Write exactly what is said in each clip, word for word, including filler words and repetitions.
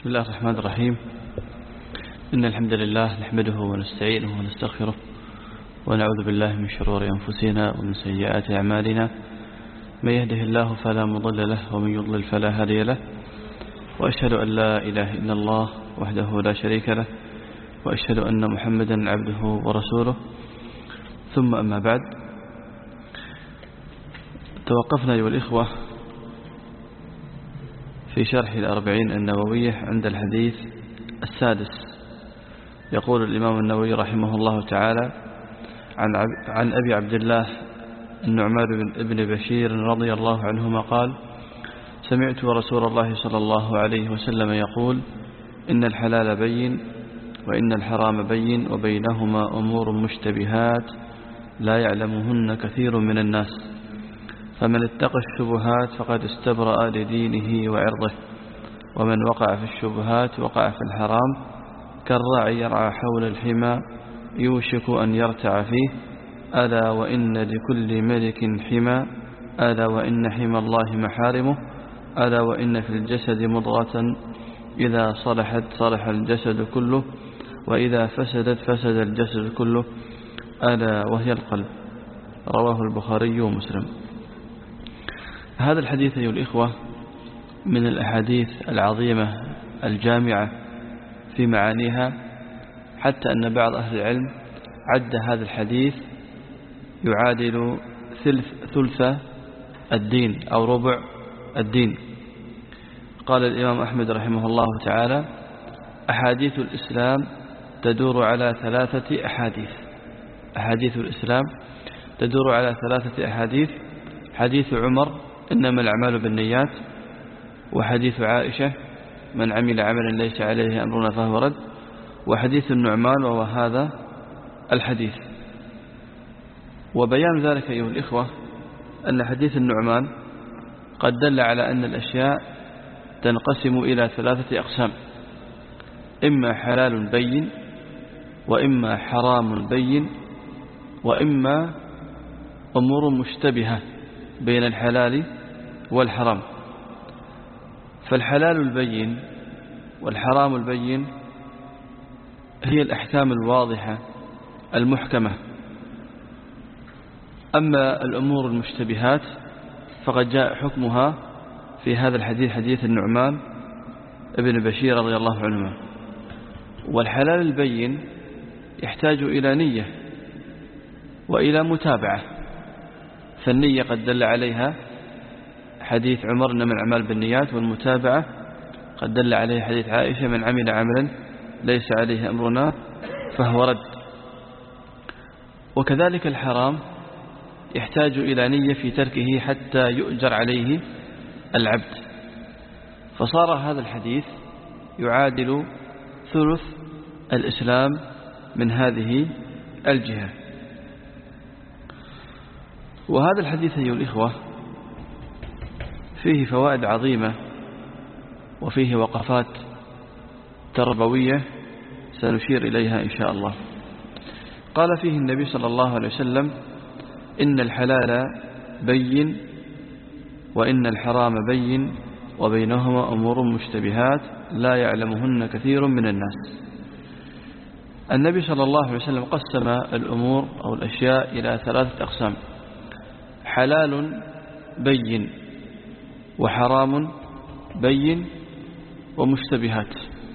بسم الله الرحمن الرحيم. إن الحمد لله نحمده ونستعينه ونستغفره ونعوذ بالله من شرور أنفسنا ومن سيئات أعمالنا. من يهده الله فلا مضل له ومن يضلل فلا هادي له، وأشهد أن لا إله إلا الله وحده لا شريك له، وأشهد أن محمدا عبده ورسوله. ثم أما بعد، توقفنا أيها الإخوة في شرح الأربعين النووية عند الحديث السادس. يقول الإمام النووي رحمه الله تعالى: عن, عن أبي عبد الله النعمان بن بشير رضي الله عنهما قال: سمعت رسول الله صلى الله عليه وسلم يقول: إن الحلال بين وإن الحرام بين وبينهما أمور مشتبهات لا يعلمهن كثير من الناس، فمن اتقى الشبهات فقد استبرأ لدينه وعرضه، ومن وقع في الشبهات وقع في الحرام كالراعي يرعى حول الحمى يوشك أن يرتع فيه. ألا وإن لكل ملك حمى، ألا وإن حمى الله محارمه، ألا وإن في الجسد مضغة إذا صلحت صلح الجسد كله، وإذا فسدت فسد الجسد كله، ألا وهي القلب. رواه البخاري ومسلم. هذا الحديث أيها الإخوة من الأحاديث العظيمة الجامعة في معانيها، حتى أن بعض أهل العلم عد هذا الحديث يعادل ثلث, ثلث الدين أو ربع الدين. قال الإمام أحمد رحمه الله تعالى: أحاديث الإسلام تدور على ثلاثة أحاديث. أحاديث الإسلام تدور على ثلاثة أحاديث: حديث عمر إنما الأعمال بالنيات، وحديث عائشة من عمل عملا ليس عليه أمرنا فهو رد، وحديث النعمان وهو هذا الحديث. وبيان ذلك أيها الإخوة أن حديث النعمان قد دل على أن الأشياء تنقسم إلى ثلاثة أقسام: إما حلال بين، وإما حرام بين، وإما أمور مشتبهة بين الحلال والحرام. فالحلال البين والحرام البين هي الأحكام الواضحة المحكمة. أما الأمور المشتبهات فقد جاء حكمها في هذا الحديث، حديث النعمان ابن بشير رضي الله عنهما. والحلال البين يحتاج إلى نية وإلى متابعة، فالنية قد دل عليها حديث عمر إنما الأعمال بالنيات، والمتابعة قد دل عليه حديث عائشة من عمل عملا ليس عليه أمرنا فهو رد. وكذلك الحرام يحتاج إلى نية في تركه حتى يؤجر عليه العبد. فصار هذا الحديث يعادل ثلث الإسلام من هذه الجهة. وهذا الحديث أيها الإخوة فيه فوائد عظيمة وفيه وقفات تربوية سنشير إليها إن شاء الله. قال فيه النبي صلى الله عليه وسلم: إن الحلال بين وإن الحرام بين وبينهما أمور مشتبهات لا يعلمهن كثير من الناس. النبي صلى الله عليه وسلم قسم الأمور أو الأشياء إلى ثلاثة أقسام: حلال بين، وحرام بين، ومشتبهات.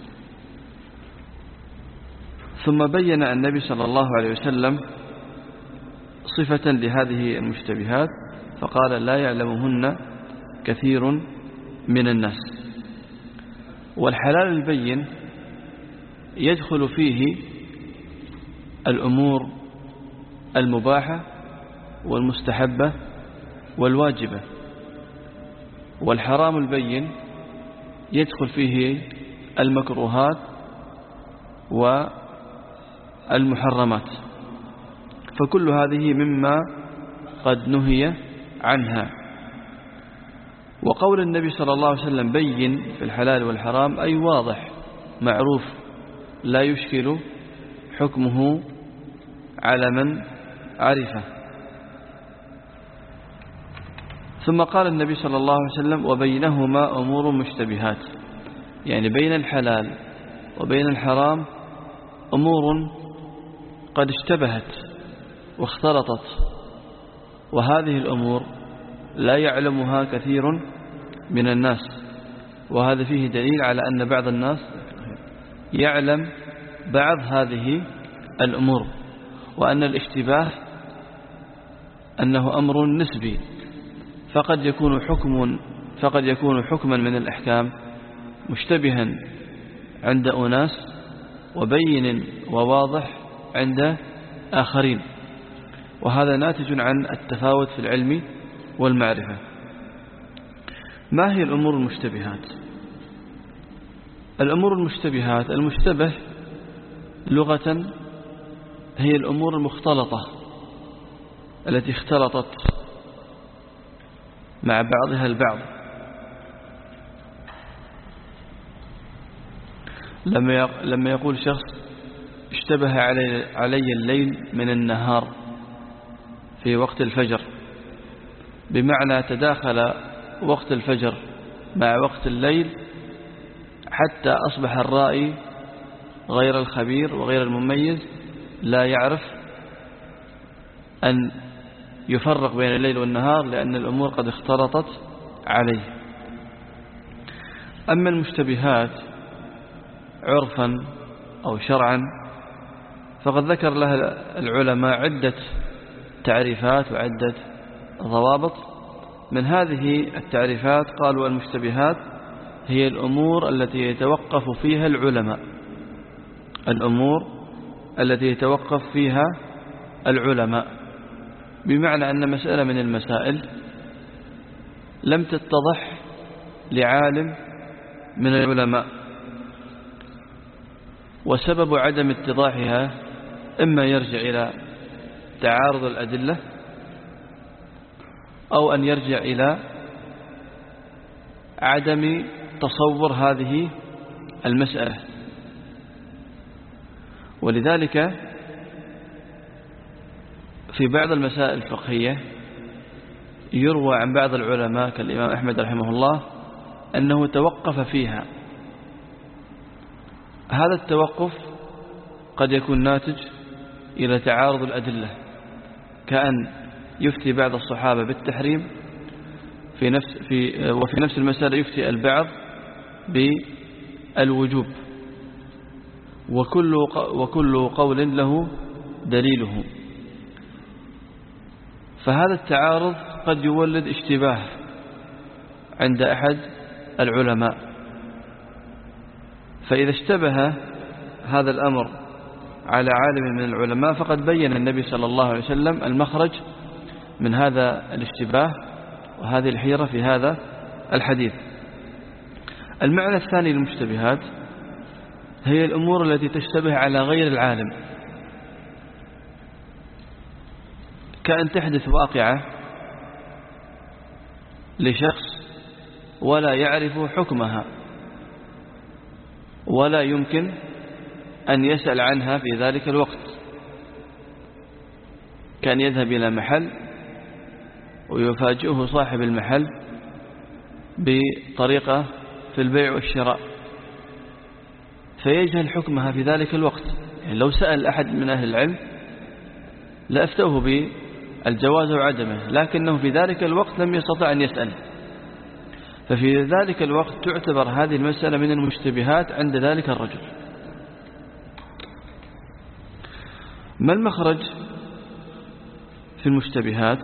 ثم بين النبي صلى الله عليه وسلم صفة لهذه المشتبهات فقال: لا يعلمهن كثير من الناس. والحلال البين يدخل فيه الأمور المباحة والمستحبة والواجبة. والحرام البين يدخل فيه المكروهات والمحرمات. فكل هذه مما قد نهي عنها. وقول النبي صلى الله عليه وسلم بين في الحلال والحرام أي واضح معروف لا يشكل حكمه على من عرفه. ثم قال النبي صلى الله عليه وسلم: وبينهما أمور مشتبهات، يعني بين الحلال وبين الحرام أمور قد اشتبهت واختلطت، وهذه الأمور لا يعلمها كثير من الناس، وهذا فيه دليل على أن بعض الناس يعلم بعض هذه الأمور، وأن الاشتباه أنه أمر نسبي، فقد يكون حكم فقد يكون حكما من الأحكام مشتبها عند أناس وبين وواضح عند آخرين، وهذا ناتج عن التفاوت في العلم والمعرفة. ما هي الأمور المشتبهات؟ الأمور المشتبهات، المشتبه لغة هي الأمور المختلطة التي اختلطت مع بعضها البعض. لما يقول شخص اشتبه علي, علي الليل من النهار في وقت الفجر، بمعنى تداخل وقت الفجر مع وقت الليل حتى أصبح الرائي غير الخبير وغير المميز لا يعرف أن يفرق بين الليل والنهار، لأن الأمور قد اختلطت عليه. أما المشتبهات عرفا أو شرعا فقد ذكر لها العلماء عدة تعريفات وعدة ضوابط. من هذه التعريفات قالوا المشتبهات هي الأمور التي يتوقف فيها العلماء الأمور التي يتوقف فيها العلماء بمعنى أن مسألة من المسائل لم تتضح لعالم من العلماء، وسبب عدم اتضاحها إما يرجع إلى تعارض الأدلة أو أن يرجع إلى عدم تصور هذه المسألة. ولذلك في بعض المسائل الفقهية يروى عن بعض العلماء كالإمام أحمد رحمه الله أنه توقف فيها. هذا التوقف قد يكون ناتج إلى تعارض الأدلة، كأن يفتي بعض الصحابة بالتحريم في نفس في وفي نفس المسألة يفتي البعض بالوجوب، وكل وكل قول له دليله. فهذا التعارض قد يولد اشتباه عند أحد العلماء، فإذا اشتبه هذا الأمر على عالم من العلماء فقد بين النبي صلى الله عليه وسلم المخرج من هذا الاشتباه وهذه الحيرة في هذا الحديث. المعنى الثاني للمشتبهات هي الأمور التي تشتبه على غير العالم، كأن تحدث واقعة لشخص ولا يعرف حكمها ولا يمكن أن يسأل عنها في ذلك الوقت، كان يذهب إلى محل ويفاجئه صاحب المحل بطريقة في البيع والشراء فيجهل حكمها في ذلك الوقت. يعني لو سأل أحد من أهل العلم لأفتوه بالجواز وعدمه، لكنه في ذلك الوقت لم يستطع أن يسأل، ففي ذلك الوقت تعتبر هذه المسألة من المشتبهات عند ذلك الرجل. ما المخرج في المشتبهات؟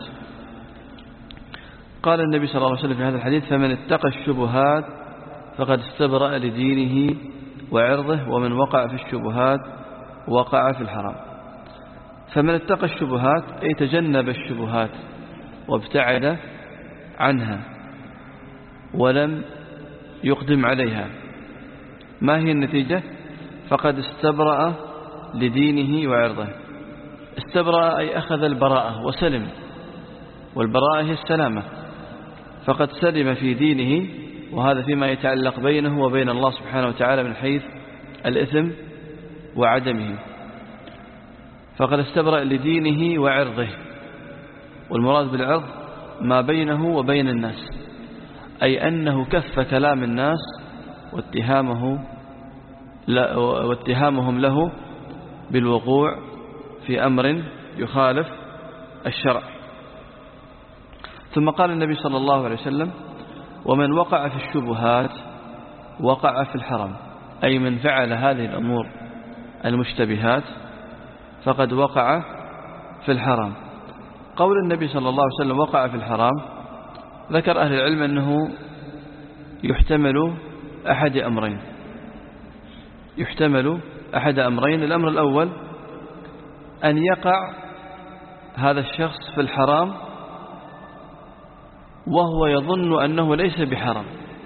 قال النبي صلى الله عليه وسلم في هذا الحديث: فمن اتقى الشبهات فقد استبرأ لدينه وعرضه ومن وقع في الشبهات وقع في الحرام. فمن اتقى الشبهات أي تجنب الشبهات وابتعد عنها ولم يقدم عليها. ما هي النتيجة؟ فقد استبرأ لدينه وعرضه. استبرأ أي أخذ البراءة وسلم، والبراءة هي السلامة، فقد سلم في دينه، وهذا فيما يتعلق بينه وبين الله سبحانه وتعالى من حيث الإثم وعدمه. فقد استبرأ لدينه وعرضه، والمراد بالعرض ما بينه وبين الناس، أي أنه كف كلام الناس واتهامه لا واتهامهم له بالوقوع في أمر يخالف الشرع. ثم قال النبي صلى الله عليه وسلم: ومن وقع في الشبهات وقع في الحرام، أي من فعل هذه الأمور المشتبهات فقد وقع في الحرام. قول النبي صلى الله عليه وسلم وقع في الحرام، ذكر أهل العلم أنه يحتمل أحد أمرين يحتمل أحد أمرين الأمر الأول أن يقع هذا الشخص في الحرام وهو يظن أنه ليس بحرام،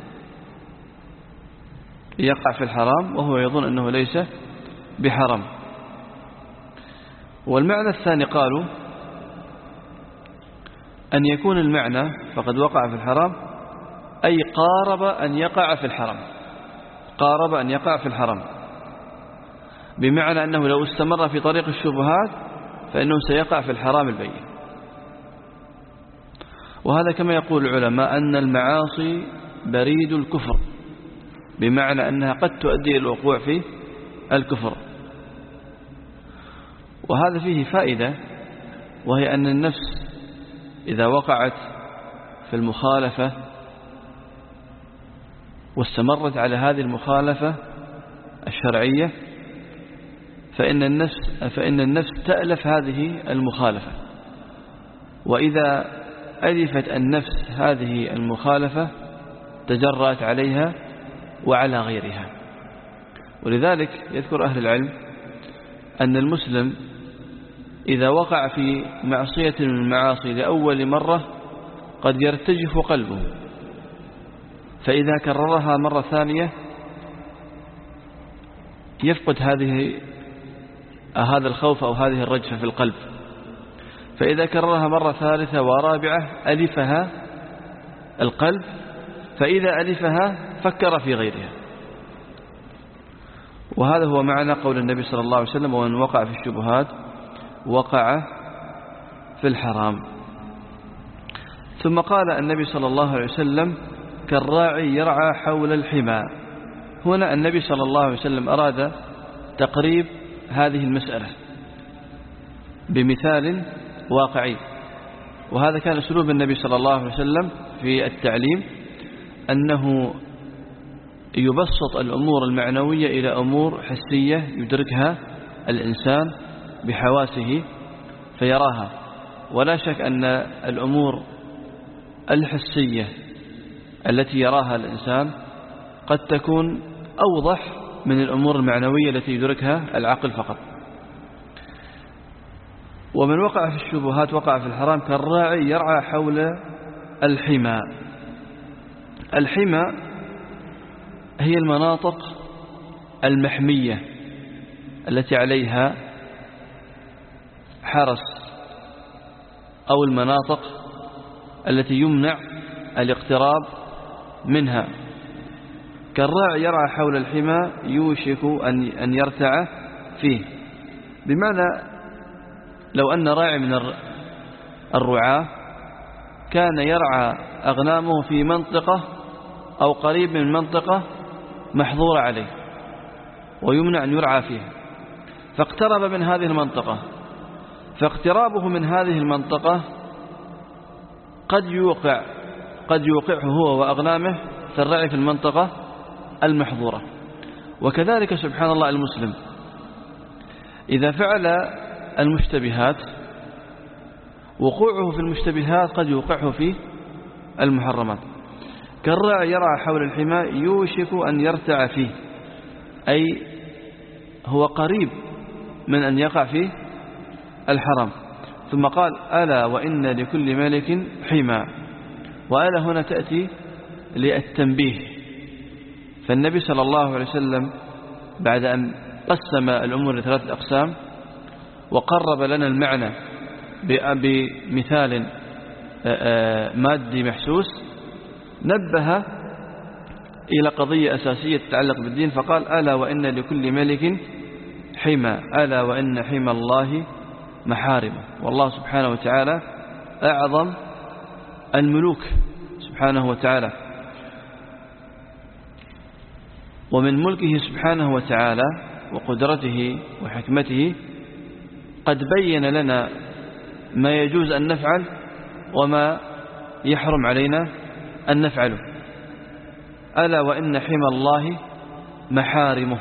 يقع في الحرام وهو يظن أنه ليس بحرام. والمعنى الثاني قالوا أن يكون المعنى فقد وقع في الحرام أي قارب أن يقع في الحرام قارب أن يقع في الحرام بمعنى أنه لو استمر في طريق الشبهات فإنه سيقع في الحرام البين. وهذا كما يقول العلماء أن المعاصي بريد الكفر، بمعنى أنها قد تؤدي إلى الوقوع في الكفر. وهذا فيه فائدة، وهي أن النفس إذا وقعت في المخالفة واستمرت على هذه المخالفة الشرعية فإن النفس, فإن النفس تألف هذه المخالفة، وإذا ألفت النفس هذه المخالفة تجرأت عليها وعلى غيرها. ولذلك يذكر أهل العلم أن المسلم إذا وقع في معصية من المعاصي لأول مرة قد يرتجف قلبه، فإذا كررها مرة ثانية يفقد هذه هذا الخوف أو هذه الرجفة في القلب، فإذا كررها مرة ثالثة ورابعة ألفها القلب، فإذا ألفها فكر في غيرها. وهذا هو معنى قول النبي صلى الله عليه وسلم: ومن وقع في الشبهات وقع في الحرام. ثم قال النبي صلى الله عليه وسلم: كالراعي يرعى حول الحمى. هنا النبي صلى الله عليه وسلم أراد تقريب هذه المسألة بمثال واقعي، وهذا كان أسلوب النبي صلى الله عليه وسلم في التعليم، أنه يبسط الأمور المعنوية إلى أمور حسية يدركها الإنسان بحواسه فيراها. ولا شك أن الأمور الحسية التي يراها الإنسان قد تكون أوضح من الأمور المعنوية التي يدركها العقل فقط. ومن وقع في الشبهات وقع في الحرام كالراعي يرعى حول الحمى. الحمى هي المناطق المحمية التي عليها حرس، أو المناطق التي يمنع الاقتراب منها. كالراعي يرعى حول الحمى يوشك أن يرتع فيه، بمعنى لو أن راعي من الرعاة كان يرعى أغنامه في منطقة أو قريب من منطقة محظورة عليه ويمنع أن يرعى فيها، فاقترب من هذه المنطقة، فاقترابه من هذه المنطقة قد يوقع قد يوقعه هو وأغنامه في الرعي في المنطقة المحظورة. وكذلك سبحان الله المسلم إذا فعل المشتبهات وقوعه في المشتبهات قد يوقعه في المحرمات. كالراعي يرعى حول الحمى يوشك أن يرتع فيه، أي هو قريب من أن يقع فيه الحرام. ثم قال: ألا وإن لكل ملك حمى. وألا هنا تأتي للتنبيه. فالنبي صلى الله عليه وسلم بعد أن قسم الأمور لثلاثة أقسام وقرب لنا المعنى بمثال مادي محسوس، نبه إلى قضية أساسية تتعلق بالدين، فقال: ألا وإن لكل ملك حمى، ألا وإن حمى الله محارمه. والله سبحانه وتعالى أعظم الملوك سبحانه وتعالى. ومن ملكه سبحانه وتعالى وقدرته وحكمته قد بين لنا ما يجوز أن نفعل وما يحرم علينا أن نفعله. ألا وإن حمى الله محارمه،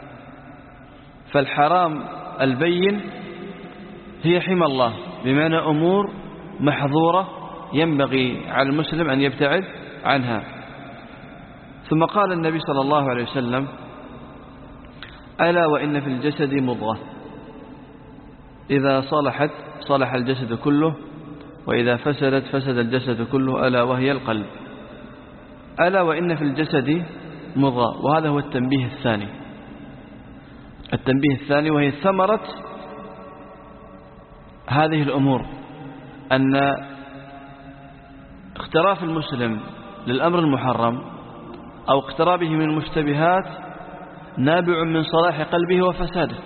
فالحرام البين هي حمى الله، بمعنى أمور محظورة ينبغي على المسلم أن يبتعد عنها. ثم قال النبي صلى الله عليه وسلم: ألا وإن في الجسد مضغة إذا صلحت صلح الجسد كله وإذا فسدت فسد الجسد كله ألا وهي القلب. ألا وإن في الجسد مضغة، وهذا هو التنبيه الثاني التنبيه الثاني وهي ثمرة هذه الأمور، أن اقتراف المسلم للأمر المحرم أو اقترابه من المشتبهات نابع من صلاح قلبه وفساده.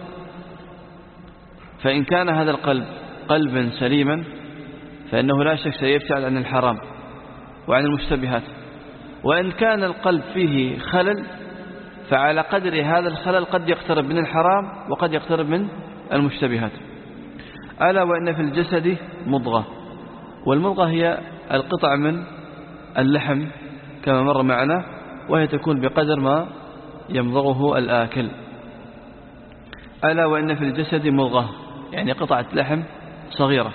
فإن كان هذا القلب قلبا سليما فإنه لا شك سيبتعد عن الحرام وعن المشتبهات. وإن كان القلب فيه خلل فعلى قدر هذا الخلل قد يقترب من الحرام وقد يقترب من المشتبهات. ألا وإن في الجسد مضغة، والمضغة هي القطع من اللحم كما مر معنا، وهي تكون بقدر ما يمضغه الآكل. ألا وإن في الجسد مضغة يعني قطعة لحم صغيرة،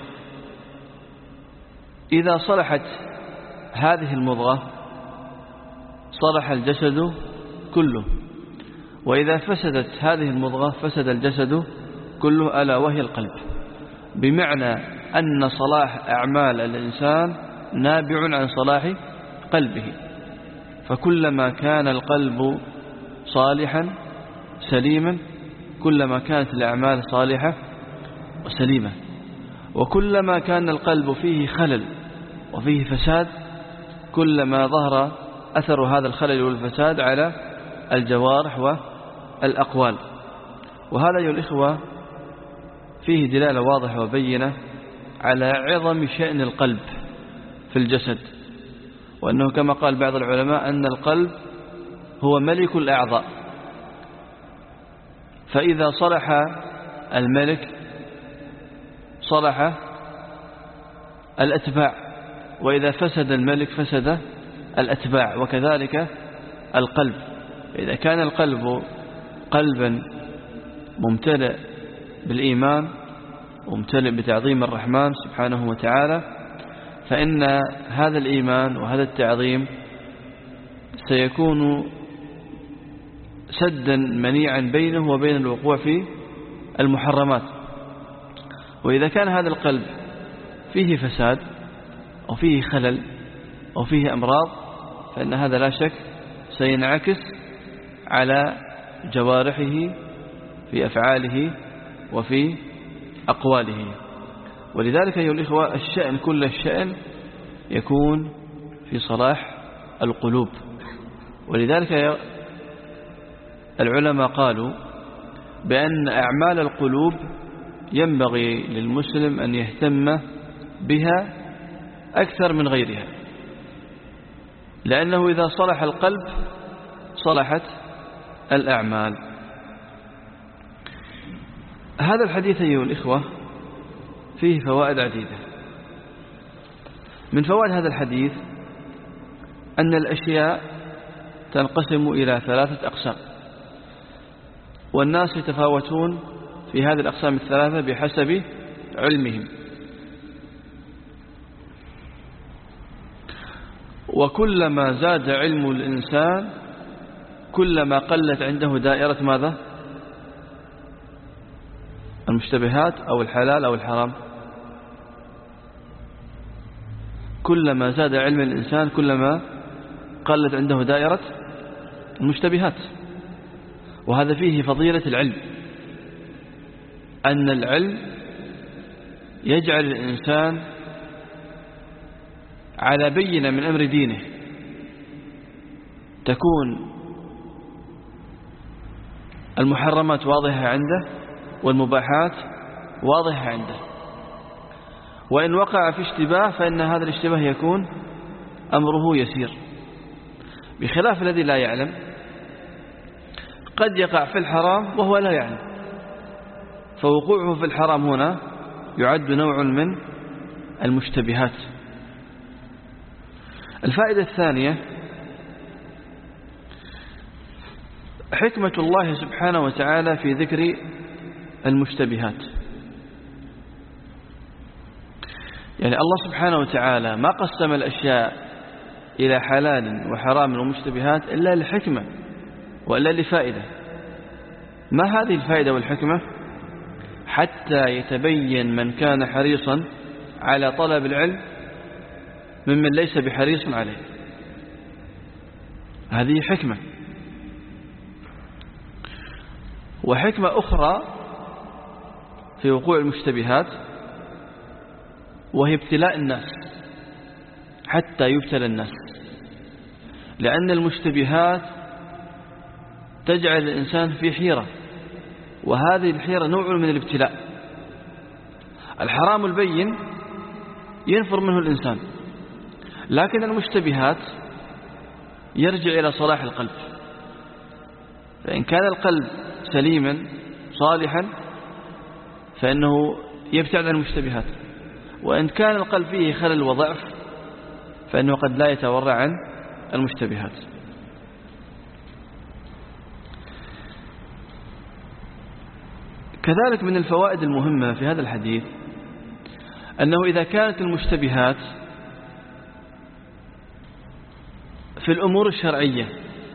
إذا صلحت هذه المضغة صلح الجسد كله، وإذا فسدت هذه المضغة فسد الجسد كله ألا وهي القلب. بمعنى أن صلاح أعمال الإنسان نابع عن صلاح قلبه، فكلما كان القلب صالحا سليما كلما كانت الأعمال صالحة وسليمة، وكلما كان القلب فيه خلل وفيه فساد كلما ظهر أثر هذا الخلل والفساد على الجوارح والأقوال. وهذا أيها الإخوة فيه دلالة واضحة وبينة على عظم شأن القلب في الجسد، وأنه كما قال بعض العلماء أن القلب هو ملك الأعضاء، فإذا صلح الملك صلح الأتباع، وإذا فسد الملك فسد الأتباع، وكذلك القلب. إذا كان القلب قلبا ممتلئ بالإيمان وممتلئ بتعظيم الرحمن سبحانه وتعالى فإن هذا الإيمان وهذا التعظيم سيكون سدا منيعا بينه وبين الوقوع في المحرمات. وإذا كان هذا القلب فيه فساد أو فيه خلل أو فيه أمراض فإن هذا لا شك سينعكس على جوارحه في أفعاله وفي أقواله. ولذلك أيها الإخوة الشأن كل الشأن يكون في صلاح القلوب. ولذلك العلماء قالوا بأن أعمال القلوب ينبغي للمسلم أن يهتم بها أكثر من غيرها، لأنه إذا صلح القلب صلحت الأعمال. هذا الحديث أيها الإخوة فيه فوائد عديدة. من فوائد هذا الحديث أن الأشياء تنقسم إلى ثلاثة أقسام، والناس يتفاوتون في هذه الأقسام الثلاثة بحسب علمهم، وكلما زاد علم الإنسان كلما قلت عنده دائرة ماذا؟ المشتبهات أو الحلال أو الحرام. كلما زاد علم الإنسان كلما قلت عنده دائرة المشتبهات. وهذا فيه فضيلة العلم، أن العلم يجعل الإنسان على بينة من أمر دينه، تكون المحرمات واضحة عنده والمباحات واضحة عنده، وإن وقع في اشتباه فإن هذا الاشتباه يكون أمره يسير، بخلاف الذي لا يعلم قد يقع في الحرام وهو لا يعلم، فوقوعه في الحرام هنا يعد نوع من المشتبهات. الفائدة الثانية حكمة الله سبحانه وتعالى في ذكر المشتبهات. يعني الله سبحانه وتعالى ما قسم الأشياء إلى حلال وحرام ومشتبهات إلا لحكمة وإلا لفائدة. ما هذه الفائدة والحكمة؟ حتى يتبين من كان حريصا على طلب العلم ممن ليس بحريص عليه. هذه حكمة. وحكمة أخرى في وقوع المشتبهات وهي ابتلاء الناس حتى يبتلى الناس، لأن المشتبهات تجعل الإنسان في حيرة، وهذه الحيرة نوع من الابتلاء. الحرام البين ينفر منه الإنسان، لكن المشتبهات يرجع إلى صلاح القلب. فإن كان القلب سليما صالحا فإنه يبتعد عن المشتبهات، وإن كان القلب فيه خلل وضعف فإنه قد لا يتورع عن المشتبهات. كذلك من الفوائد المهمة في هذا الحديث أنه إذا كانت المشتبهات في الأمور الشرعية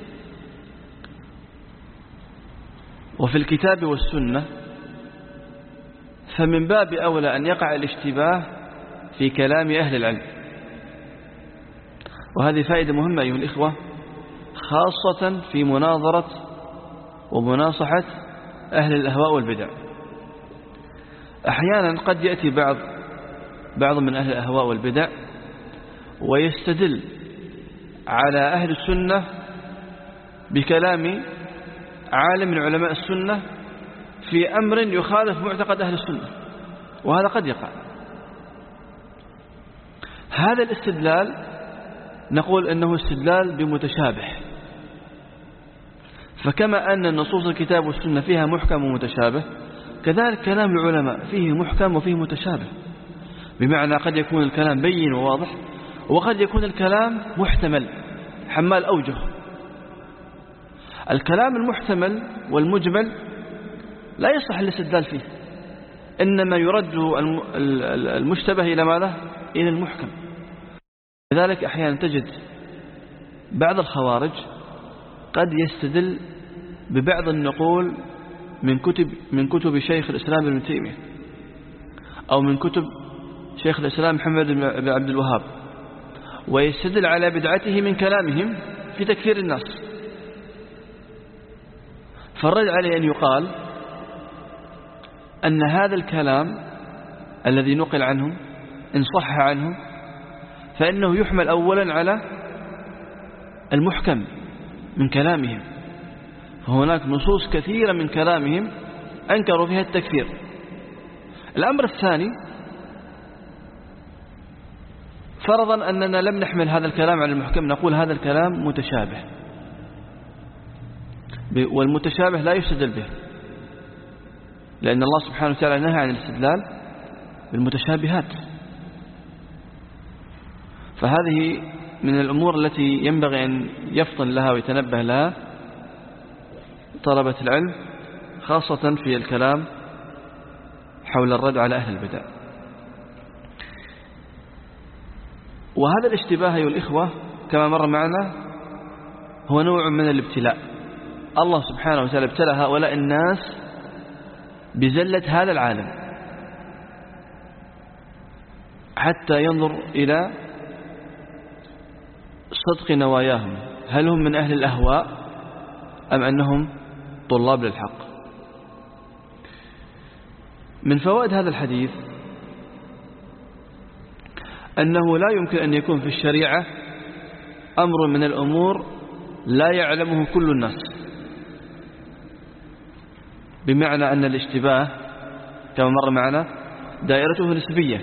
وفي الكتاب والسنة فمن باب أولى أن يقع الاشتباه في كلام أهل العلم. وهذه فائدة مهمة أيها الإخوة، خاصة في مناظرة ومناصحة أهل الأهواء والبدع. أحيانا قد يأتي بعض بعض من أهل الأهواء والبدع ويستدل على أهل السنة بكلام عالم من علماء السنة في أمر يخالف معتقد أهل السنة، وهذا قد يقع. هذا الاستدلال نقول أنه استدلال بمتشابه، فكما أن النصوص الكتاب والسنة فيها محكم ومتشابه، كذلك كلام العلماء فيه محكم وفيه متشابه، بمعنى قد يكون الكلام بين وواضح، وقد يكون الكلام محتمل حمال أوجه. الكلام المحتمل والمجمل لا يصح الاستدلال فيه، إنما يرد المشتبه إلى ماذا؟ إلى المحكم. لذلك أحيانا تجد بعض الخوارج قد يستدل ببعض النقول من كتب من كتب شيخ الإسلام ابن تيمية أو من كتب شيخ الإسلام محمد بن عبد الوهاب، ويستدل على بدعته من كلامهم في تكفير الناس. فالرد عليه أن يقال أن هذا الكلام الذي نقل عنه إن صح عنه فإنه يحمل أولا على المحكم من كلامهم، فهناك نصوص كثيرة من كلامهم أنكروا فيها التكفير. الأمر الثاني، فرضا أننا لم نحمل هذا الكلام على المحكم، نقول هذا الكلام متشابه، والمتشابه لا يستدل به، لأن الله سبحانه وتعالى نهى عن الاستدلال بالمتشابهات. فهذه من الأمور التي ينبغي أن يفطن لها ويتنبه لها طلبة العلم، خاصة في الكلام حول الرد على أهل البدع. وهذا الاشتباه أيها الإخوة كما مر معنا هو نوع من الابتلاء. الله سبحانه وتعالى ابتلى هؤلاء الناس بزلة هذا العالم حتى ينظر إلى صدق نواياهم، هل هم من أهل الأهواء أم أنهم طلاب للحق. من فوائد هذا الحديث أنه لا يمكن أن يكون في الشريعة أمر من الأمور لا يعلمه كل الناس، بمعنى أن الاشتباه كما مر معنا دائرته نسبية،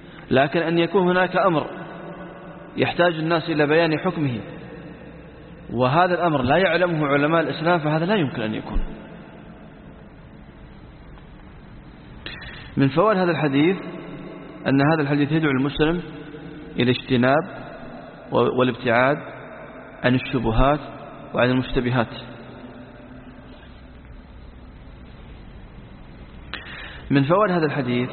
لكن أن يكون هناك أمر يحتاج الناس إلى بيان حكمه وهذا الأمر لا يعلمه علماء الإسلام فهذا لا يمكن أن يكون. من فوائد هذا الحديث أن هذا الحديث يدعو المسلم إلى اجتناب والابتعاد عن الشبهات وعن المشتبهات. من فوائد هذا الحديث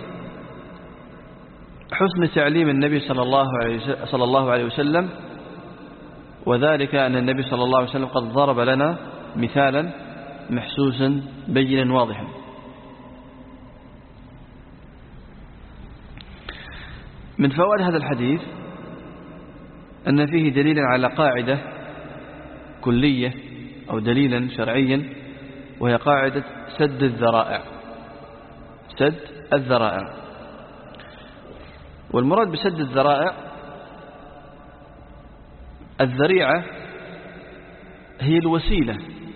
حسن تعليم النبي صلى الله عليه صلى الله عليه وسلم، وذلك أن النبي صلى الله عليه وسلم قد ضرب لنا مثالا محسوسا بينا واضحا. من فوائد هذا الحديث أن فيه دليلا على قاعدة كلية أو دليلا شرعيا، وهي قاعدة سد الذرائع. سد الذرائع، والمراد بسد الذرائع الذريعة هي الوسيلة،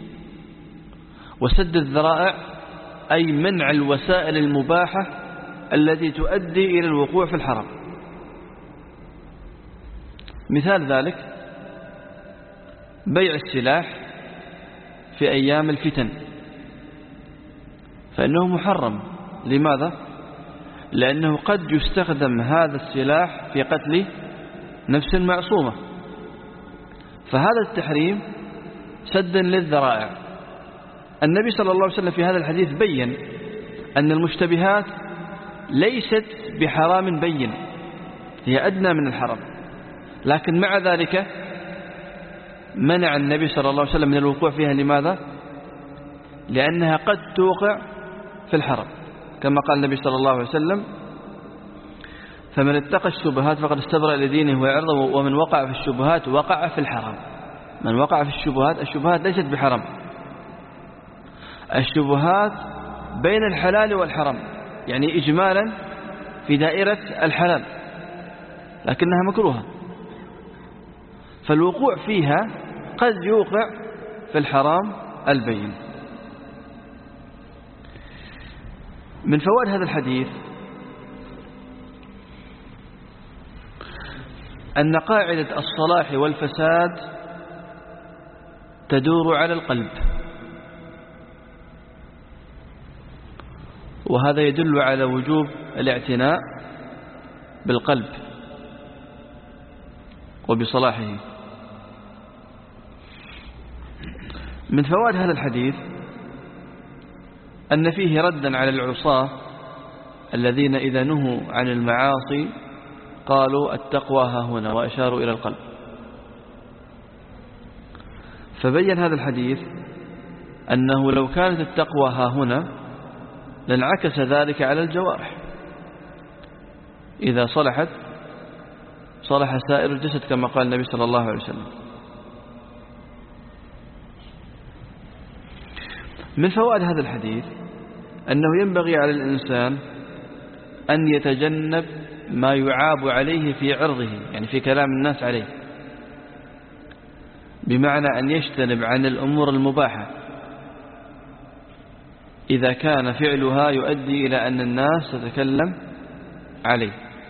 وسد الذرائع أي منع الوسائل المباحة التي تؤدي إلى الوقوع في الحرام. مثال ذلك بيع السلاح في أيام الفتن، فإنه محرم. لماذا؟ لأنه قد يستخدم هذا السلاح في قتل نفس معصومة، فهذا التحريم سدا للذرائع. النبي صلى الله عليه وسلم في هذا الحديث بيّن أن المشتبهات ليست بحرام بين، هي أدنى من الحرام، لكن مع ذلك منع النبي صلى الله عليه وسلم من الوقوع فيها. لماذا؟ لأنها قد توقع في الحرام، كما قال النبي صلى الله عليه وسلم: فمن اتقى الشبهات فقد استبرأ لدينه وعرضه، ومن وقع في الشبهات وقع في الحرام. من وقع في الشبهات، الشبهات ليست بحرام، الشبهات بين الحلال والحرام، يعني إجمالا في دائرة الحلال لكنها مكروهة، فالوقوع فيها قد يوقع في الحرام البين. من فوائد هذا الحديث أن قاعدة الصلاح والفساد تدور على القلب، وهذا يدل على وجوب الاعتناء بالقلب وبصلاحه. من فوائد هذا الحديث أن فيه ردا على العصاة الذين إذا نهوا عن المعاصي قالوا التقوى ها هنا، وأشاروا إلى القلب. فبين هذا الحديث أنه لو كانت التقوى ها هنا لانعكس ذلك على الجوارح، إذا صلحت صلح سائر الجسد، كما قال النبي صلى الله عليه وسلم. من فوائد هذا الحديث أنه ينبغي على الإنسان أن يتجنب ما يعاب عليه في عرضه، يعني في كلام الناس عليه، بمعنى أن يجتنب عن الأمور المباحة إذا كان فعلها يؤدي إلى أن الناس تتكلم عليه.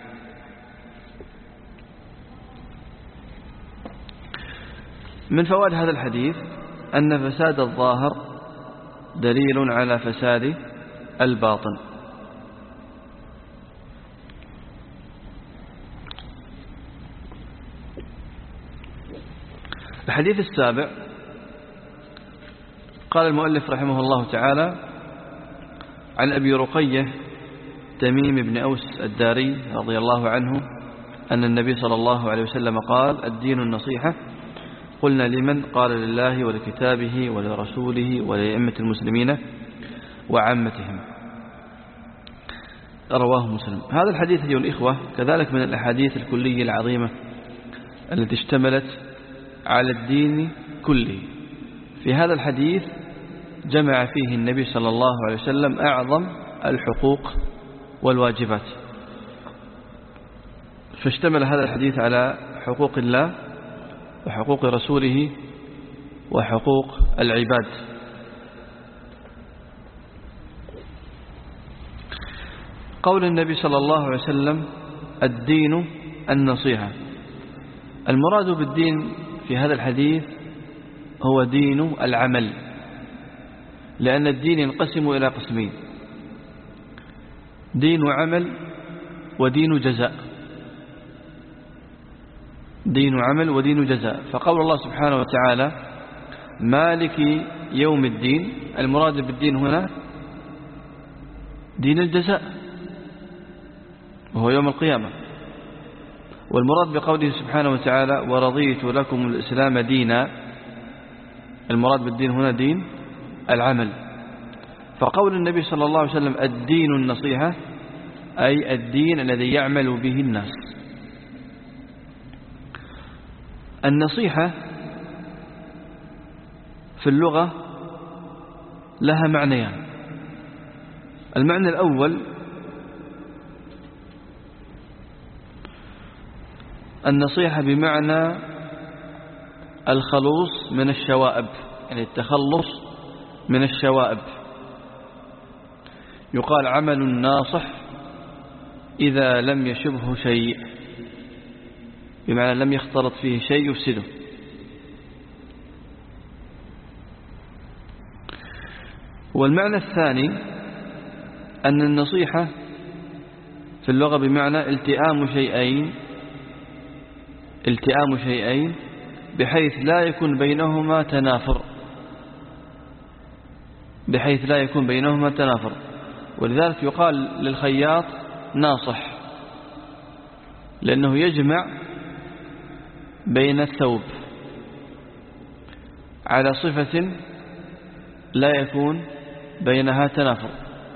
من فوائد هذا الحديث أن فساد الظاهر دليل على فساد الباطن. الحديث السابع قال المؤلف رحمه الله تعالى: عن أبي رقية تميم بن أوس الداري رضي الله عنه أن النبي صلى الله عليه وسلم قال: الدين النصيحة. قلنا لمن؟ قال: لله ولكتابه ولرسوله ولأئمة المسلمين وعامتهم. رواه مسلم. هذا الحديث أيها الإخوة كذلك من الأحاديث الكلية العظيمة التي اشتملت على الدين كله. في هذا الحديث جمع فيه النبي صلى الله عليه وسلم أعظم الحقوق والواجبات، فاشتمل هذا الحديث على حقوق الله وحقوق رسوله وحقوق العباد. قول النبي صلى الله عليه وسلم: الدين النصيحة. المراد بالدين في هذا الحديث هو دين العمل، لأن الدين ينقسم إلى قسمين: دين عمل ودين جزاء. دين عمل ودين جزاء. فقول الله سبحانه وتعالى مالك يوم الدين، المراد بالدين هنا دين الجزاء وهو يوم القيامة. والمراد بقوله سبحانه وتعالى ورضيت لكم الإسلام دينا، المراد بالدين هنا دين العمل. فقول النبي صلى الله عليه وسلم الدين النصيحة، أي الدين الذي يعمل به الناس. النصيحة في اللغة لها معنيان. المعنى الأول النصيحة بمعنى الخلوص من الشوائب، يعني التخلص من الشوائب. يقال عمل الناصح إذا لم يشبه شيء، بمعنى لم يختلط فيه شيء يفسده. والمعنى الثاني أن النصيحة في اللغة بمعنى التئام شيئين التئام شيئين بحيث لا يكون بينهما تنافر بحيث لا يكون بينهما تنافر ولذلك يقال للخياط ناصح، لأنه يجمع بين الثوب على صفة لا يكون بينها تنافر.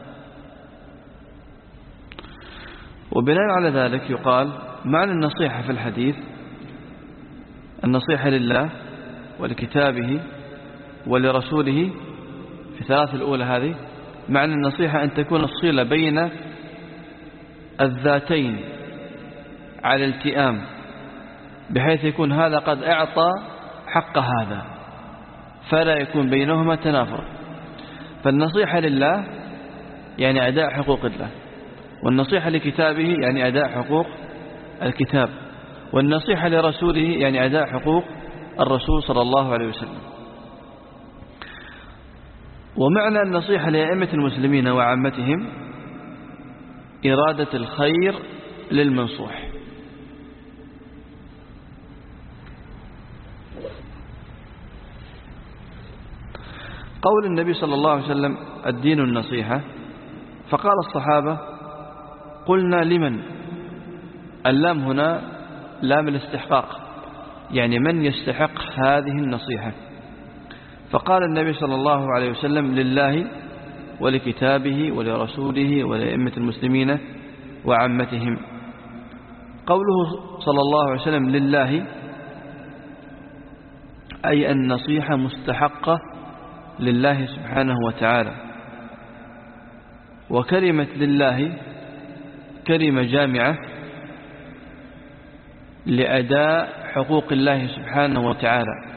وبناء على ذلك يقال معنى النصيحة في الحديث النصيحة لله ولكتابه ولرسوله. في الثلاث الأولى هذه معنى النصيحة أن تكون الصلة بين الذاتين على التئام، بحيث يكون هذا قد أعطى حق هذا فلا يكون بينهما تنافر. فالنصيحة لله يعني أداء حقوق الله، والنصيحة لكتابه يعني أداء حقوق الكتاب، والنصيحة لرسوله يعني أداء حقوق الرسول صلى الله عليه وسلم. ومعنى النصيحة لأئمة المسلمين وعامتهم إرادة الخير للمنصوح. قول النبي صلى الله عليه وسلم الدين النصيحة، فقال الصحابة قلنا لمن؟ اللام هنا لام الاستحقاق، يعني من يستحق هذه النصيحة؟ فقال النبي صلى الله عليه وسلم لله ولكتابه ولرسوله ولأئمة المسلمين وعامتهم. قوله صلى الله عليه وسلم لله أي النصيحة مستحقة لله سبحانه وتعالى. وكلمة لله كلمة جامعة لأداء حقوق الله سبحانه وتعالى،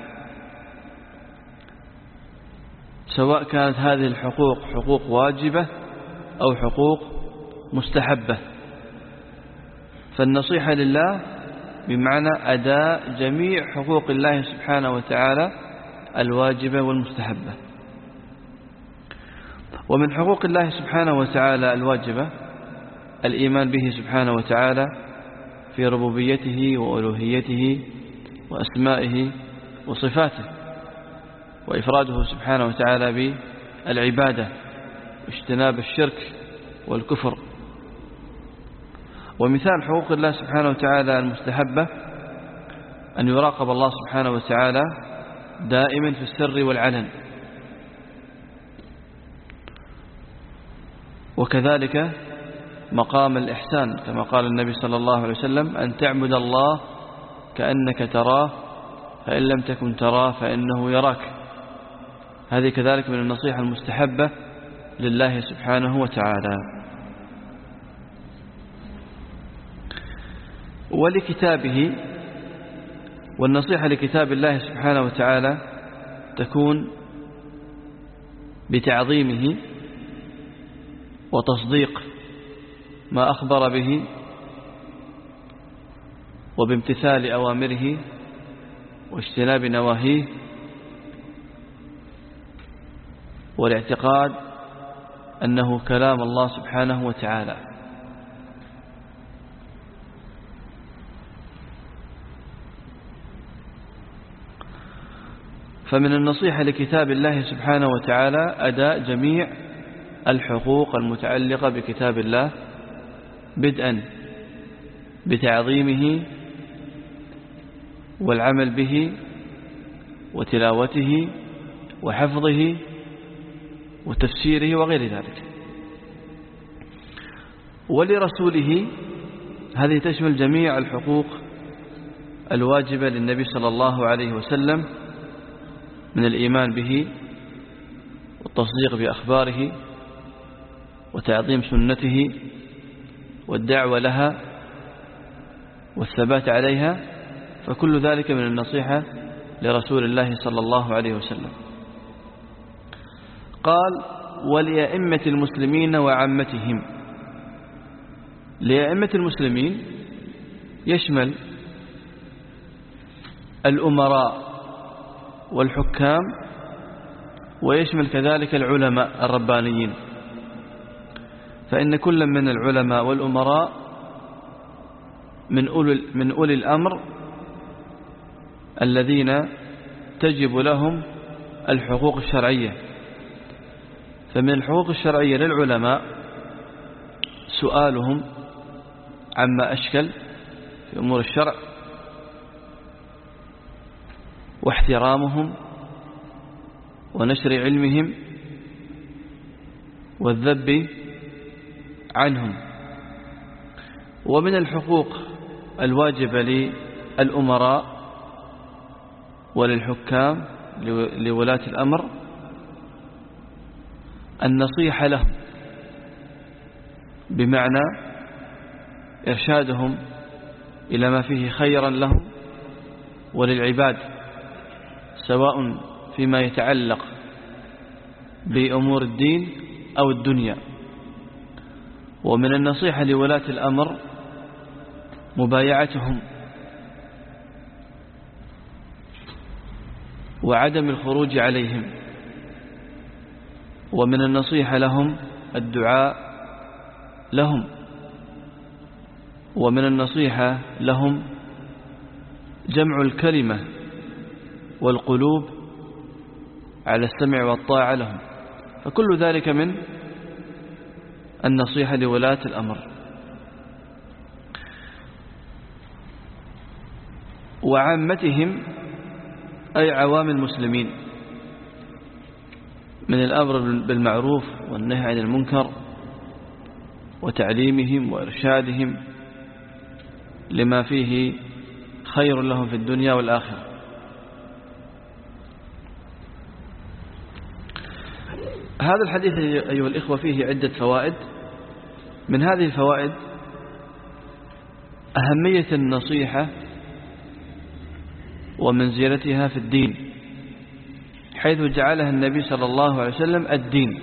سواء كانت هذه الحقوق حقوق واجبة أو حقوق مستحبة. فالنصيحة لله بمعنى أداء جميع حقوق الله سبحانه وتعالى الواجبة والمستحبة. ومن حقوق الله سبحانه وتعالى الواجبة الإيمان به سبحانه وتعالى في ربوبيته وألوهيته وأسمائه وصفاته، وإفراده سبحانه وتعالى بالعبادة واجتناب الشرك والكفر. ومثال حقوق الله سبحانه وتعالى المستحبة أن يراقب الله سبحانه وتعالى دائما في السر والعلن، وكذلك مقام الإحسان كما قال النبي صلى الله عليه وسلم أن تعبد الله كأنك تراه فإن لم تكن تراه فإنه يراك. هذه كذلك من النصيحة المستحبة لله سبحانه وتعالى. ولكتابه، والنصيحة لكتاب الله سبحانه وتعالى تكون بتعظيمه وتصديق ما أخبر به وبامتثال أوامره واجتناب نواهيه والاعتقاد أنه كلام الله سبحانه وتعالى. فمن النصيحة لكتاب الله سبحانه وتعالى أداء جميع الحقوق المتعلقة بكتاب الله، بدءا بتعظيمه والعمل به وتلاوته وحفظه وتفسيره وغير ذلك. ولرسوله هذه تشمل جميع الحقوق الواجبة للنبي صلى الله عليه وسلم من الإيمان به والتصديق بأخباره وتعظيم سنته والدعوة لها والثبات عليها، فكل ذلك من النصيحة لرسول الله صلى الله عليه وسلم. قال: ولأئمة المسلمين وعامتهم. لأئمة المسلمين يشمل الأمراء والحكام، ويشمل كذلك العلماء الربانيين، فإن كل من العلماء والأمراء من أولي, من أولي الأمر الذين تجب لهم الحقوق الشرعية. فمن الحقوق الشرعية للعلماء سؤالهم عما أشكل في أمور الشرع، واحترامهم ونشر علمهم والذب عنهم. ومن الحقوق الواجبة للأمراء وللحكام لولاة الأمر النصيحة لهم، بمعنى إرشادهم إلى ما فيه خيرا لهم وللعباد، سواء فيما يتعلق بأمور الدين أو الدنيا. ومن النصيحة لولاة الأمر مبايعتهم وعدم الخروج عليهم. ومن النصيحة لهم الدعاء لهم. ومن النصيحة لهم جمع الكلمة والقلوب على السمع والطاعة لهم، فكل ذلك من النصيحة لولاة الأمر. وعامتهم أي عوام المسلمين، من الأمر بالمعروف والنهي عن المنكر وتعليمهم وإرشادهم لما فيه خير لهم في الدنيا والآخرة. هذا الحديث أيها الإخوة فيه عدة فوائد. من هذه الفوائد أهمية النصيحة ومنزلتها في الدين، حيث جعلها النبي صلى الله عليه وسلم الدين.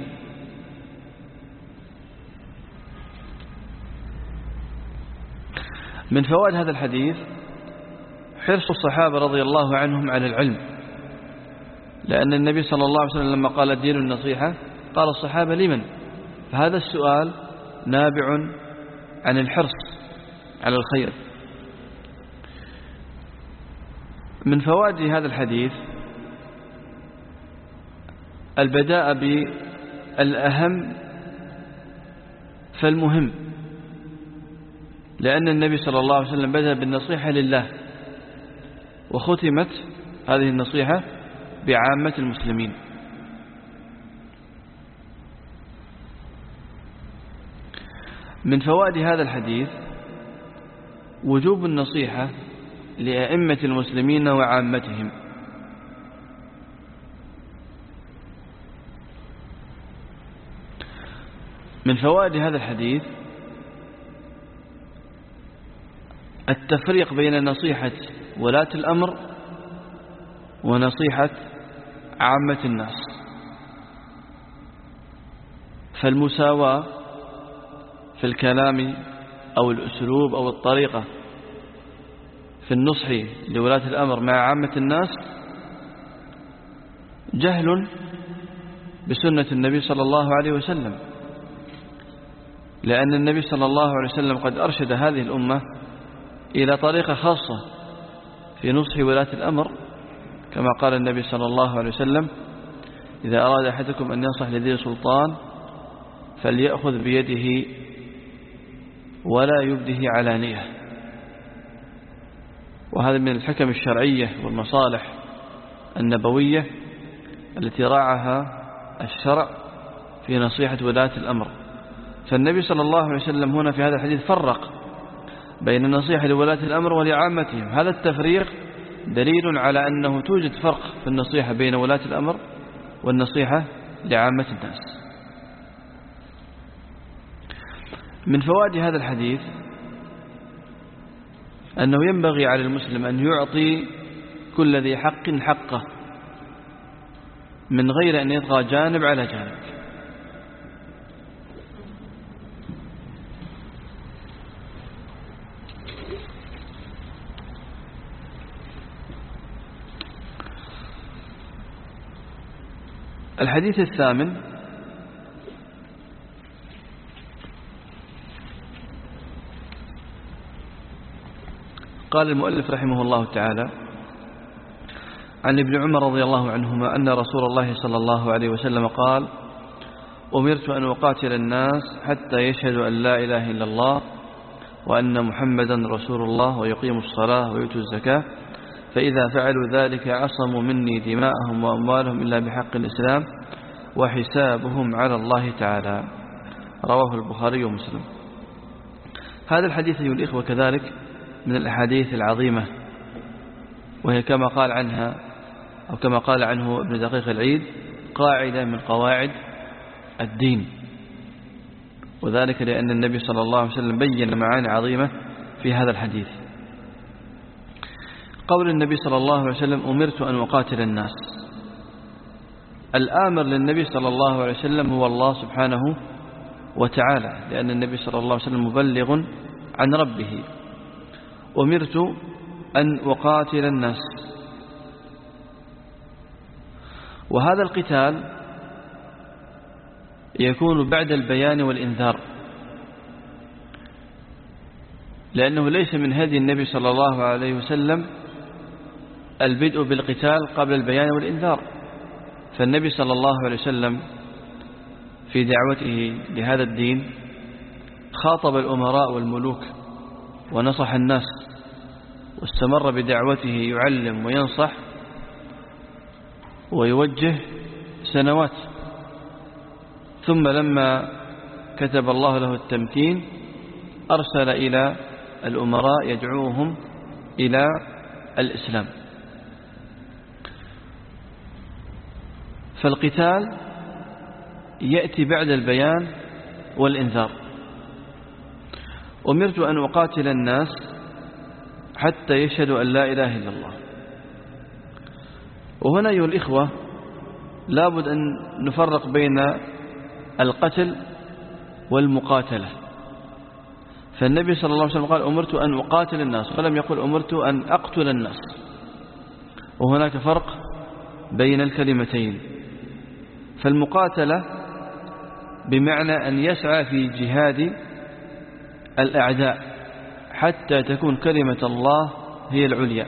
من فوائد هذا الحديث حرص الصحابة رضي الله عنهم على العلم، لأن النبي صلى الله عليه وسلم لما قال الدين النصيحة قال الصحابة لمن؟ فهذا السؤال نابع عن الحرص على الخير. من فوائد هذا الحديث البداء بالأهم فالمهم، لأن النبي صلى الله عليه وسلم بدأ بالنصيحة لله، وختمت هذه النصيحة بعامة المسلمين. من فوائد هذا الحديث وجوب النصيحة لأئمة المسلمين وعامتهم. من فوائد هذا الحديث التفريق بين نصيحة ولاة الأمر ونصيحة عامة الناس، فالمساواة في الكلام أو الأسلوب أو الطريقة في النصح لولاة الأمر مع عامة الناس جهل بسنة النبي صلى الله عليه وسلم، لأن النبي صلى الله عليه وسلم قد أرشد هذه الأمة إلى طريقة خاصة في نصح ولاة الأمر، كما قال النبي صلى الله عليه وسلم: إذا أراد أحدكم أن ينصح لذي سلطان فليأخذ بيده ولا يبده علانية. وهذا من الحكم الشرعية والمصالح النبوية التي راعها الشرع في نصيحة ولاة الأمر. فالنبي صلى الله عليه وسلم هنا في هذا الحديث فرق بين النصيحة لولاة الأمر ولعامتهم. هذا التفريق دليل على أنه توجد فرق في النصيحة بين ولاة الأمر والنصيحة لعامة الناس. من فوائد هذا الحديث أنه ينبغي على المسلم أن يعطي كل ذي حق حقه من غير أن يطغى جانب على جانب. الحديث الثامن: قال المؤلف رحمه الله تعالى: عن ابن عمر رضي الله عنهما أن رسول الله صلى الله عليه وسلم قال: أمرت أن أقاتل الناس حتى يشهدوا أن لا إله إلا الله وأن محمدا رسول الله ويقيموا الصلاة ويؤتوا الزكاة، فإذا فعلوا ذلك عصموا مني دماءهم وأموالهم إلا بحق الإسلام وحسابهم على الله تعالى. رواه البخاري ومسلم. هذا الحديث أيها الإخوة كذلك من الأحاديث العظيمة، وهي كما قال عنها أو كما قال عنه ابن دقيق العيد قاعدة من قواعد الدين، وذلك لأن النبي صلى الله عليه وسلم بين معاني عظيمة في هذا الحديث. قول النبي صلى الله عليه وسلم: أمرت أن أقاتل الناس. الآمر للنبي صلى الله عليه وسلم هو الله سبحانه وتعالى، لأن النبي صلى الله عليه وسلم مبلغ عن ربه. أمرت أن أقاتل الناس، وهذا القتال يكون بعد البيان والإنذار، لأنه ليس من هدي النبي صلى الله عليه وسلم البدء بالقتال قبل البيان والإنذار. فالنبي صلى الله عليه وسلم في دعوته لهذا الدين خاطب الأمراء والملوك ونصح الناس، واستمر بدعوته يعلم وينصح ويوجه سنوات، ثم لما كتب الله له التمكين أرسل إلى الأمراء يدعوهم إلى الإسلام. فالقتال يأتي بعد البيان والإنذار. أمرت أن أقاتل الناس حتى يشهدوا أن لا إله إلا الله. وهنا أيها الإخوة لابد أن نفرق بين القتل والمقاتلة. فالنبي صلى الله عليه وسلم قال: أمرت أن أقاتل الناس، ولم يقل أمرت أن أقتل الناس. وهناك فرق بين الكلمتين. فالمقاتلة بمعنى أن يسعى في جهاد الأعداء حتى تكون كلمة الله هي العليا.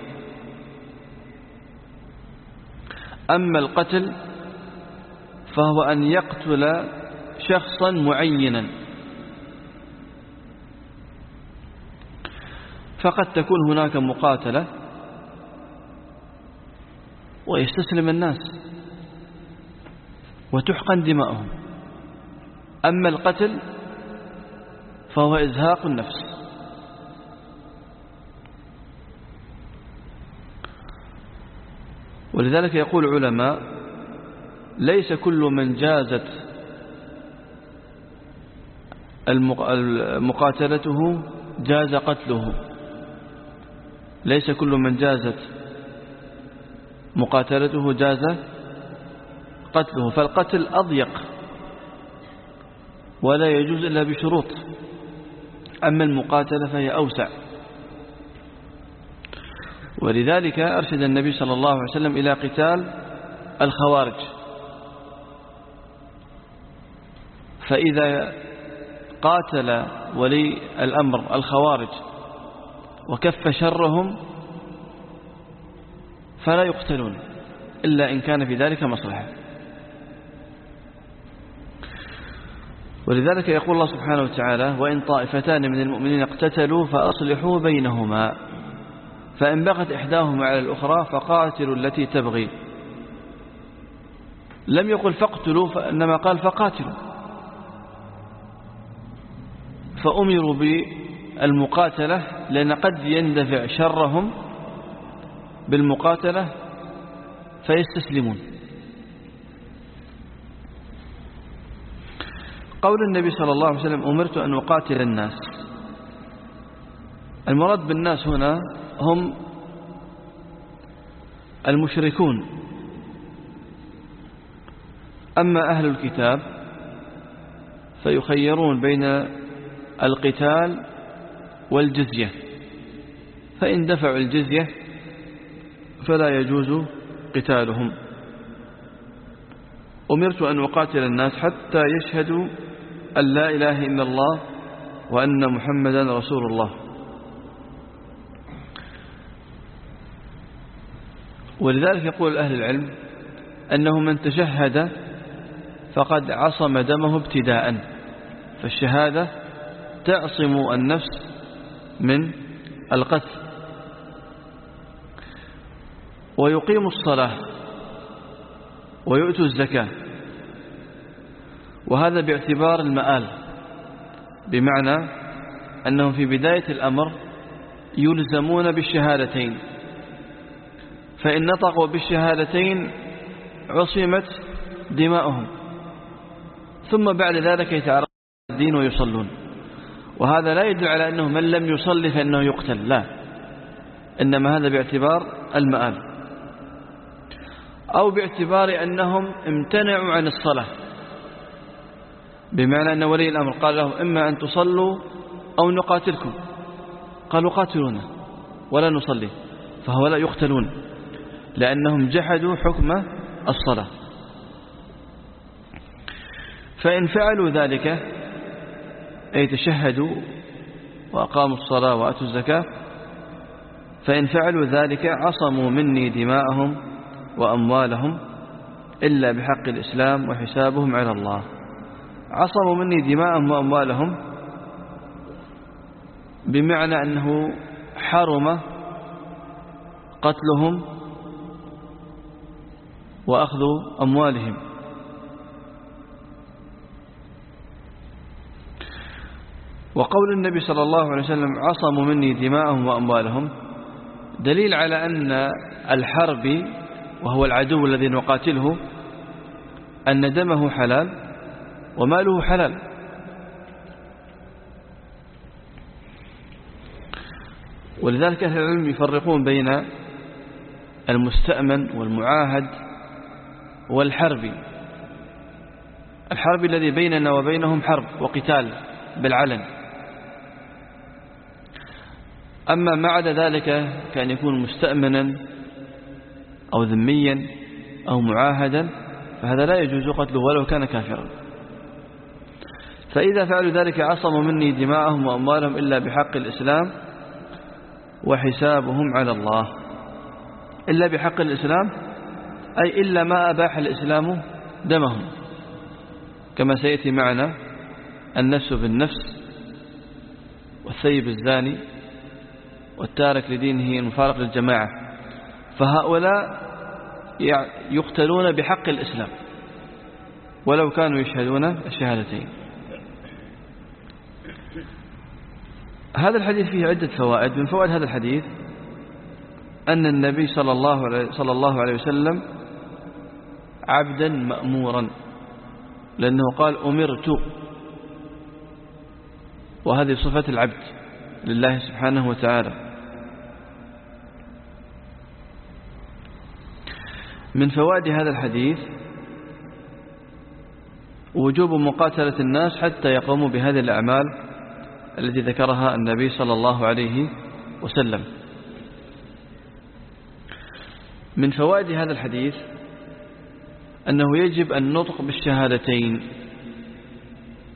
أما القتل فهو أن يقتل شخصا معينا، فقد تكون هناك مقاتلة ويستسلم الناس وتحقن دماؤهم. أما القتل فهو إزهاق النفس. ولذلك يقول العلماء: ليس كل من جازت مقاتلته جاز قتله. ليس كل من جازت مقاتلته جاز قتله، فالقتل أضيق ولا يجوز إلا بشروط، أما المقاتلة فهي أوسع. ولذلك أرشد النبي صلى الله عليه وسلم إلى قتال الخوارج، فإذا قاتل ولي الأمر الخوارج وكف شرهم فلا يقتلون إلا إن كان في ذلك مصلحة. ولذلك يقول الله سبحانه وتعالى: وإن طائفتان من المؤمنين اقتتلوا فأصلحوا بينهما فإن بغت إحداهما على الأخرى فقاتلوا التي تبغي. لم يقل فاقتلوا فإنما قال فقاتلوا، فأمروا بالمقاتلة لأن قد يندفع شرهم بالمقاتلة فيستسلمون. قول النبي صلى الله عليه وسلم: أمرت أن أقاتل الناس، المراد بالناس هنا هم المشركون. أما أهل الكتاب فيخيرون بين القتال والجزية، فإن دفعوا الجزية فلا يجوز قتالهم. أمرت أن أقاتل الناس حتى يشهدوا أن لا إله إلا الله وأن محمدا رسول الله. ولذلك يقول أهل العلم أنه من تشهد فقد عصم دمه ابتداء، فالشهادة تعصم النفس من القتل. ويقيم الصلاة ويؤتوا الزكاة، وهذا باعتبار المآل، بمعنى أنهم في بداية الأمر يلزمون بالشهادتين، فإن نطقوا بالشهادتين عصمت دماؤهم، ثم بعد ذلك يتعرضون الدين ويصلون. وهذا لا يدل على أنه من لم يصلي فإنه يقتل، لا، إنما هذا باعتبار المآل، أو باعتبار أنهم امتنعوا عن الصلاة، بمعنى أن ولي الأمر قال لهم: إما أن تصلوا أو نقاتلكم، قالوا قاتلونا ولا نصلي، فهؤلاء يقتلون لأنهم جحدوا حكم الصلاة. فإن فعلوا ذلك أي تشهدوا وأقاموا الصلاة وأتوا الزكاة، فإن فعلوا ذلك عصموا مني دماءهم وأموالهم إلا بحق الإسلام وحسابهم على الله. عصموا مني دماءهم وأموالهم بمعنى أنه حرم قتلهم وأخذ أموالهم. وقول النبي صلى الله عليه وسلم: عصموا مني دماءهم وأموالهم، دليل على أن الحرب وهو العدو الذي نقاتله أن دمه حلال وماله حلال. ولذلك أهل العلم يفرقون بين المستأمن والمعاهد والحرب. الحرب الذي بيننا وبينهم حرب وقتال بالعلن، أما ما عدا ذلك كان يكون مستأمنا أو ذميا أو معاهدا فهذا لا يجوز قتله ولو كان كافرا. فإذا فعلوا ذلك عصموا مني دماءهم وأموالهم إلا بحق الإسلام وحسابهم على الله. إلا بحق الإسلام أي إلا ما أباح الإسلام دمهم، كما سيأتي معنا النفس بالنفس والثيب الزاني والتارك لدينه المفارق للجماعة، فهؤلاء يقتلون بحق الإسلام ولو كانوا يشهدون الشهادتين. هذا الحديث فيه عدة فوائد. من فوائد هذا الحديث أن النبي صلى الله عليه, صلى الله عليه وسلم عبدا مأمورا، لأنه قال: أمرت، وهذه صفة العبد لله سبحانه وتعالى. من فوائد هذا الحديث وجوب مقاتلة الناس حتى يقوموا بهذه الأعمال التي ذكرها النبي صلى الله عليه وسلم. من فوائد هذا الحديث أنه يجب النطق بالشهادتين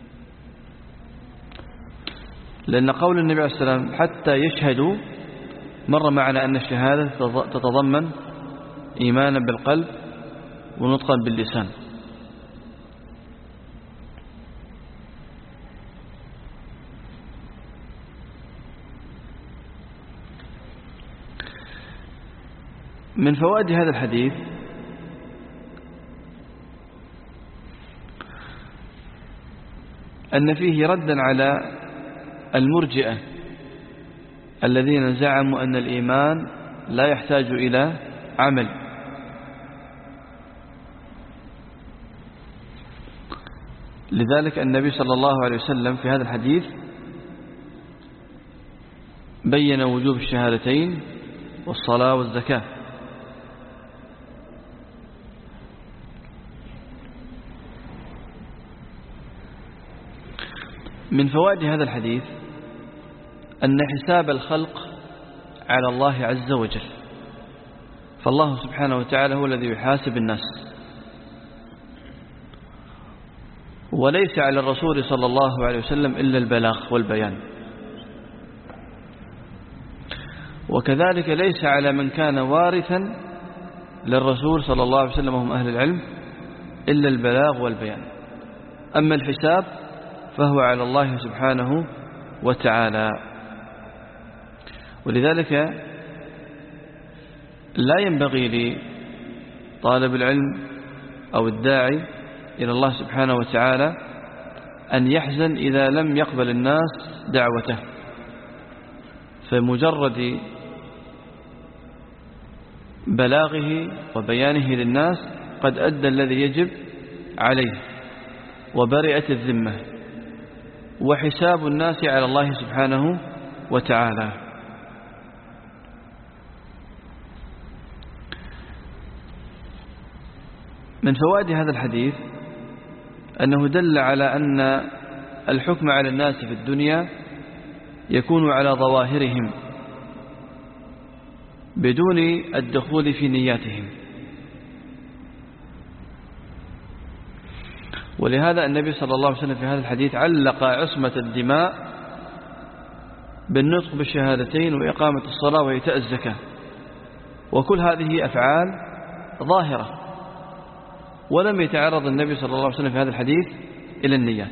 لأن قول النبي عليه الصلاة والسلام حتى يشهدوا مر معنا أن الشهادة تتضمن إيمانا بالقلب ونطقا باللسان. من فوائد هذا الحديث أن فيه ردا على المرجئة الذين زعموا أن الإيمان لا يحتاج إلى عمل. لذلك النبي صلى الله عليه وسلم في هذا الحديث بين وجوب الشهادتين والصلاة والزكاة. من فوائد هذا الحديث أن حساب الخلق على الله عز وجل، فالله سبحانه وتعالى هو الذي يحاسب الناس، وليس على الرسول صلى الله عليه وسلم إلا البلاغ والبيان، وكذلك ليس على من كان وارثا للرسول صلى الله عليه وسلم وهم أهل العلم إلا البلاغ والبيان. أما الحساب فهو على الله سبحانه وتعالى. ولذلك لا ينبغي لطالب العلم أو الداعي إلى الله سبحانه وتعالى أن يحزن إذا لم يقبل الناس دعوته، فمجرد بلاغه وبيانه للناس قد أدى الذي يجب عليه وبرئت الذمة، وحساب الناس على الله سبحانه وتعالى. من فوائد هذا الحديث أنه دل على أن الحكم على الناس في الدنيا يكون على ظواهرهم بدون الدخول في نياتهم، ولهذا النبي صلى الله عليه وسلم في هذا الحديث علق عصمة الدماء بالنطق بالشهادتين وإقامة الصلاة وإيتاء الزكاة، وكل هذه أفعال ظاهرة، ولم يتعرض النبي صلى الله عليه وسلم في هذا الحديث إلى النيات.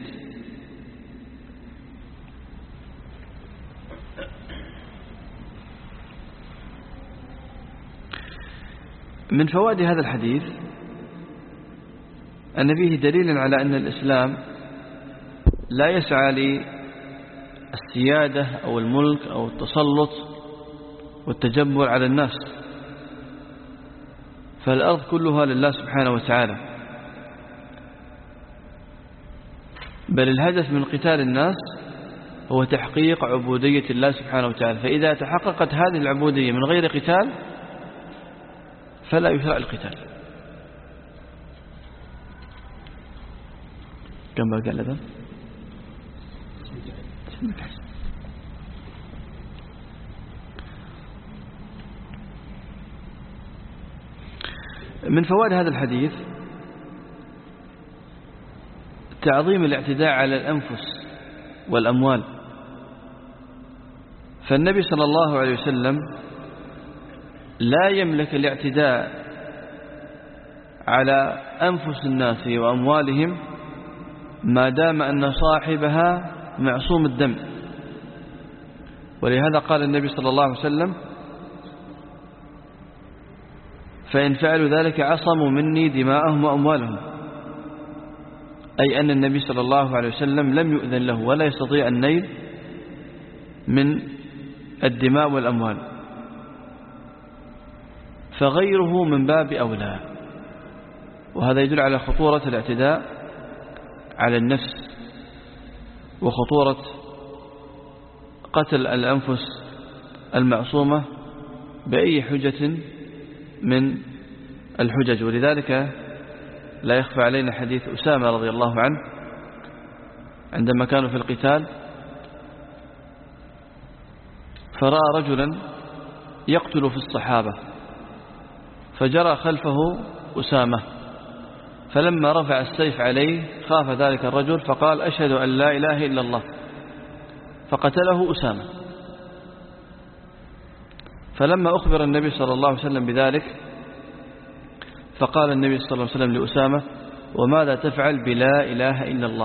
من فوائد هذا الحديث أن فيه دليل على أن الإسلام لا يسعى للسيادة أو الملك أو التسلط والتجبر على الناس، فالأرض كلها لله سبحانه وتعالى، بل الهدف من قتال الناس هو تحقيق عبودية الله سبحانه وتعالى. فإذا تحققت هذه العبودية من غير قتال فلا يشرع القتال. كم بقى لذا؟ من فوائد هذا الحديث تعظيم الاعتداء على الأنفس والأموال، فالنبي صلى الله عليه وسلم لا يملك الاعتداء على أنفس الناس وأموالهم ما دام أن صاحبها معصوم الدم، ولهذا قال النبي صلى الله عليه وسلم: فإن فعلوا ذلك عصموا مني دماءهم وأموالهم، أي أن النبي صلى الله عليه وسلم لم يؤذن له ولا يستطيع النيل من الدماء والأموال، فغيره من باب أولى. وهذا يدل على خطورة الاعتداء على النفس وخطورة قتل الأنفس المعصومة بأي حجة من الحجج. ولذلك لا يخفى علينا حديث أسامة رضي الله عنه عندما كانوا في القتال، فرأى رجلا يقتل في الصحابة فجرى خلفه أسامة، فلما رفع السيف عليه خاف ذلك الرجل فقال: أشهد أن لا إله إلا الله، فقتله أسامة. فلما أخبر النبي صلى الله عليه وسلم بذلك فقال النبي صلى الله عليه وسلم لأسامة: وماذا تفعل بلا إله إلا الله؟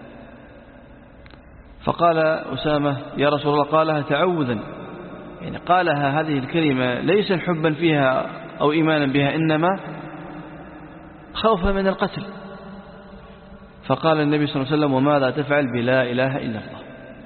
فقال أسامة: يا رسول الله، قالها تعوذا، يعني قالها هذه الكلمة ليس حبا فيها أو إيمانا بها، إنما خوفا من القتل. فقال النبي صلى الله عليه وسلم: وماذا تفعل بلا إله إلا الله؟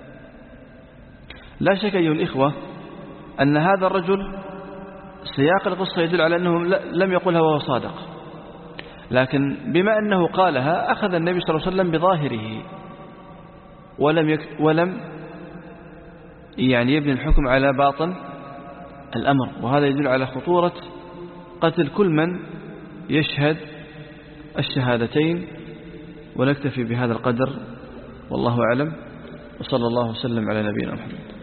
لا شك أيها الإخوة أن هذا الرجل سياق القصة يدل على أنه لم يقلها وهو صادق، لكن بما أنه قالها أخذ النبي صلى الله عليه وسلم بظاهره ولم يك ولم يعني يبني الحكم على باطن الأمر، وهذا يدل على خطورة قتل كل من يشهد الشهادتين. ونكتفي بهذا القدر، والله أعلم، وصلى الله وسلم على نبينا محمد.